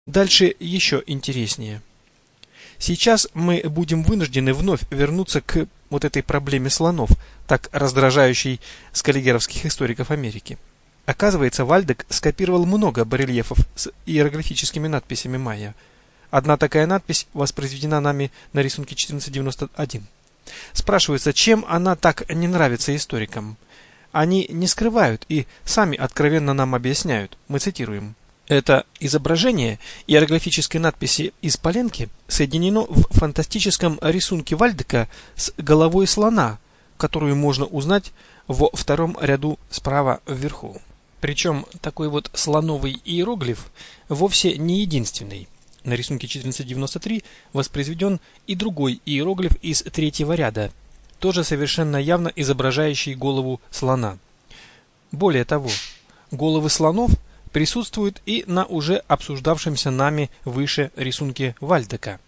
Дальше еще интереснее. Сейчас мы будем вынуждены вновь вернуться к вот этой проблеме слонов, так раздражающей скаллигеровских историков Америки. Оказывается, Вальдек скопировал много барельефов с иероглифическими надписями майя. Одна такая надпись воспроизведена нами на рисунке 1491. Спрашивается, чем она так не нравится историкам? Они не скрывают и сами откровенно нам объясняют. Мы цитируем. Это изображение иероглифической надписи из Паленки соединено в фантастическом рисунке Вальдека с головой слона, которую можно узнать во втором ряду справа вверху. Причем такой вот слоновый иероглиф вовсе не единственный. На рисунке 1493 воспроизведен и другой иероглиф из третьего ряда, тоже совершенно явно изображающий голову слона. Более того, головы слонов присутствуют и на уже обсуждавшемся нами выше рисунке Вальдека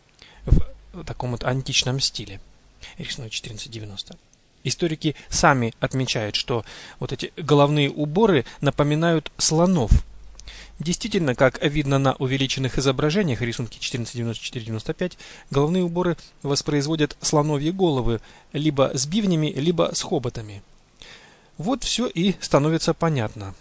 в таком вот античном стиле. Рисунок 1490. Историки сами отмечают, что вот эти головные уборы напоминают слонов. Действительно, как видно на увеличенных изображениях рисунки 1494-95, головные уборы воспроизводят слоновьи головы либо с бивнями, либо с хоботами. Вот все и становится понятно.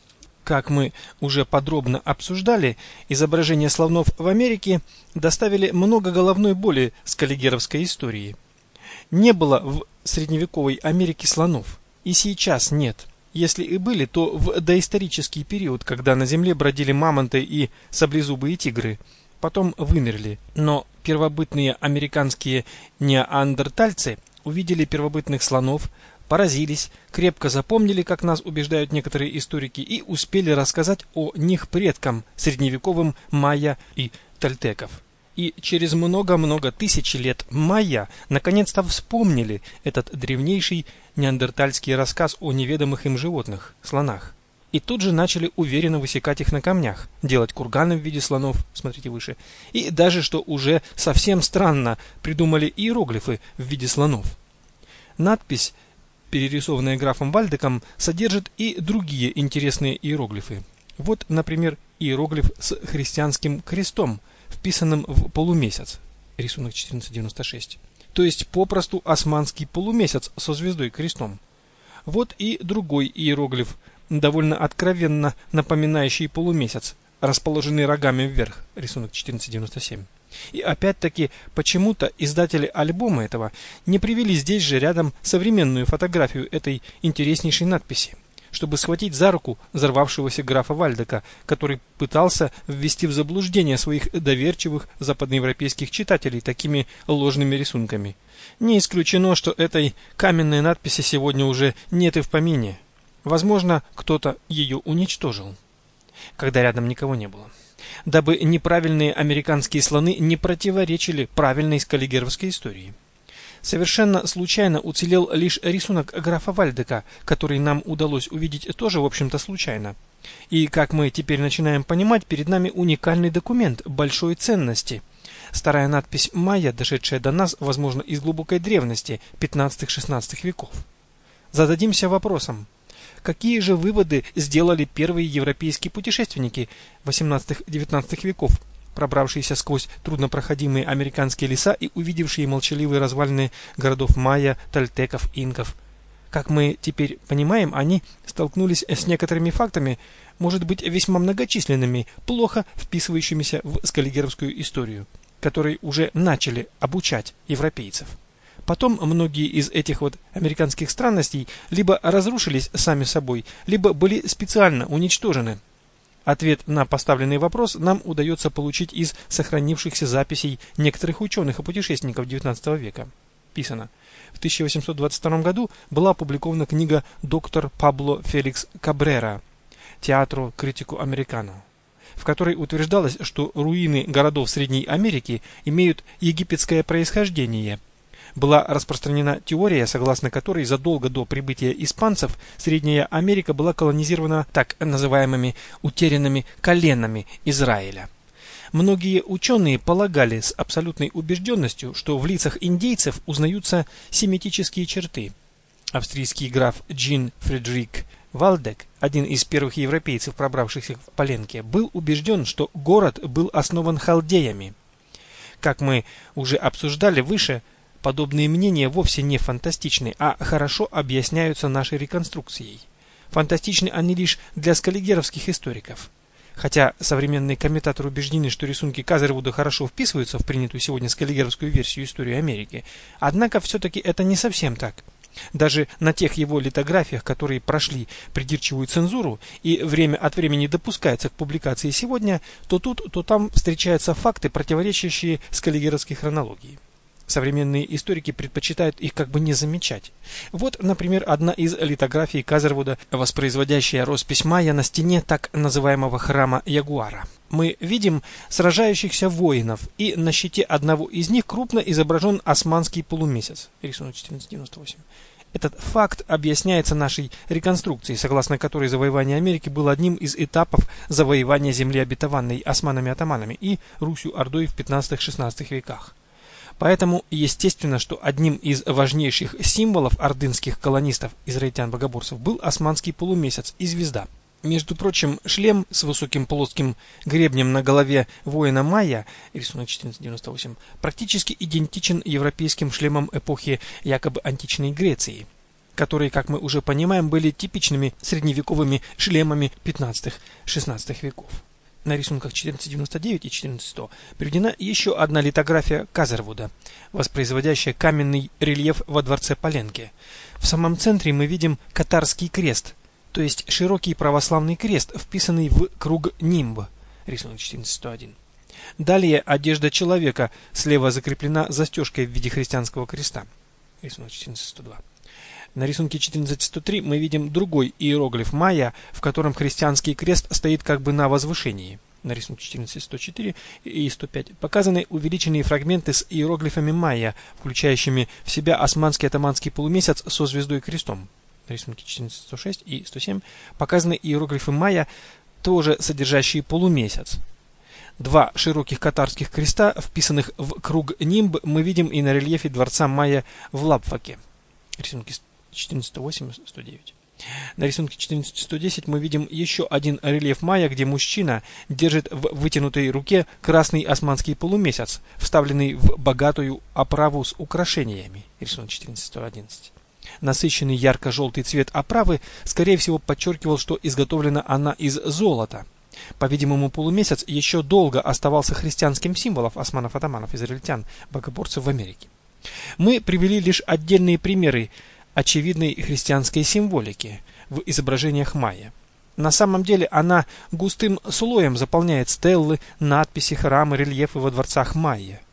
Как мы уже подробно обсуждали, изображения слонов в Америке доставили много головной боли скаллигеровской истории. Не было в средневековой Америке слонов, и сейчас нет. Если и были, то в доисторический период, когда на земле бродили мамонты и саблезубые тигры, потом вымерли. Но первобытные американские неандертальцы увидели первобытных слонов, поразились, крепко запомнили, как нас убеждают некоторые историки, и успели рассказать о них предкам, средневековым майя и тольтеков. И через много-много тысяч лет майя наконец-то вспомнили этот древнейший неандертальский рассказ о неведомых им животных, слонах. И тут же начали уверенно высекать их на камнях, делать курганы в виде слонов, смотрите выше, и даже, что уже совсем странно, придумали иероглифы в виде слонов. Надпись, перерисованная графом Вальдеком, содержит и другие интересные иероглифы. Вот, например, иероглиф с христианским крестом, вписанным в полумесяц, рисунок 1496, то есть попросту османский полумесяц со звездой крестом. Вот и другой иероглиф, довольно откровенно напоминающий полумесяц, расположенный рогами вверх, рисунок 1497. И опять-таки, почему-то издатели альбома этого не привели здесь же рядом современную фотографию этой интереснейшей надписи, чтобы схватить за руку взорвавшегося графа Вальдека, который пытался ввести в заблуждение своих доверчивых западноевропейских читателей такими ложными рисунками. Не исключено, что этой каменной надписи сегодня уже нет и в помине. Возможно, кто-то ее уничтожил, когда рядом никого не было, дабы неправильные американские слоны не противоречили правильной скаллигеровской истории. Совершенно случайно уцелел лишь рисунок графа Вальдека, который нам удалось увидеть тоже, в общем-то, случайно. И, как мы теперь начинаем понимать, перед нами уникальный документ большой ценности. Старая надпись майя, дошедшая до нас, возможно, из глубокой древности, 15-16 веков. Зададимся вопросом. Какие же выводы сделали первые европейские путешественники 18-19 веков, пробравшиеся сквозь труднопроходимые американские леса и увидевшие молчаливые развалины городов майя, тольтеков, инков? Как мы теперь понимаем, они столкнулись с некоторыми фактами, может быть, весьма многочисленными, плохо вписывающимися в скаллигеровскую историю, которые уже начали обучать европейцев. Потом многие из этих вот американских странностей либо разрушились сами собой, либо были специально уничтожены. Ответ на поставленный вопрос нам удается получить из сохранившихся записей некоторых ученых и путешественников XIX века. Писано. В 1822 году была опубликована книга «Доктор Пабло Феликс Кабрера. Театро критику американо», в которой утверждалось, что руины городов Средней Америки имеют египетское происхождение. Была распространена теория, согласно которой задолго до прибытия испанцев Средняя Америка была колонизирована так называемыми утерянными коленами Израиля. Многие ученые полагали с абсолютной убежденностью, что в лицах индейцев узнаются семитические черты. Австрийский граф Джин Фридрих Валдек, один из первых европейцев, пробравшихся в Паленке, был убежден, что город был основан халдеями. Как мы уже обсуждали выше, подобные мнения вовсе не фантастичны, а хорошо объясняются нашей реконструкцией. Фантастичны они лишь для скаллигеровских историков. Хотя современные комментаторы убеждены, что рисунки Казервуда хорошо вписываются в принятую сегодня скаллигеровскую версию истории Америки, однако все-таки это не совсем так. Даже на тех его литографиях, которые прошли придирчивую цензуру и время от времени допускаются к публикации сегодня, то тут, то там встречаются факты, противоречащие скаллигеровской хронологии. Современные историки предпочитают их как бы не замечать. Вот, например, одна из литографий Казервуда, воспроизводящая роспись майя на стене так называемого храма Ягуара. Мы видим сражающихся воинов, и на щите одного из них крупно изображен османский полумесяц. Рисунок 1498. Этот факт объясняется нашей реконструкцией, согласно которой завоевание Америки было одним из этапов завоевания земли обетованной османами-атаманами и Русью-Ордой в 15-16 веках. Поэтому естественно, что одним из важнейших символов ордынских колонистов, израильтян-богоборцев, был османский полумесяц и звезда. Между прочим, шлем с высоким плоским гребнем на голове воина майя, рисунок 1498, практически идентичен европейским шлемам эпохи якобы античной Греции, которые, как мы уже понимаем, были типичными средневековыми шлемами 15-16 веков. На рисунках 1499 и 14100 приведена еще одна литография Казервуда, воспроизводящая каменный рельеф во дворце Паленке. В самом центре мы видим катарский крест, то есть широкий православный крест, вписанный в круг нимб, рисунок 14101. Далее одежда человека слева закреплена застежкой в виде христианского креста, рисунок 14102. На рисунке 14103 мы видим другой иероглиф майя, в котором христианский крест стоит как бы на возвышении. На рисунке 14104 и 105 показаны увеличенные фрагменты с иероглифами майя, включающими в себя османский атаманский полумесяц со звездой и крестом. На рисунке 14106 и 107 показаны иероглифы майя, тоже содержащие полумесяц. Два широких катарских креста, вписанных в круг нимб, мы видим и на рельефе дворца майя в Лабфаке. Рисунки 1408 и 109. На рисунке 14110 мы видим еще один рельеф майя, где мужчина держит в вытянутой руке красный османский полумесяц, вставленный в богатую оправу с украшениями. Рисунок 14111. Насыщенный ярко-желтый цвет оправы, скорее всего, подчеркивал, что изготовлена она из золота. По-видимому, полумесяц еще долго оставался христианским символом османов-атаманов, израильтян, богоборцев в Америке. Мы привели лишь отдельные примеры очевидной христианской символики в изображениях майя. На самом деле она густым слоем заполняет стеллы, надписи, храмы, рельефы во дворцах майя.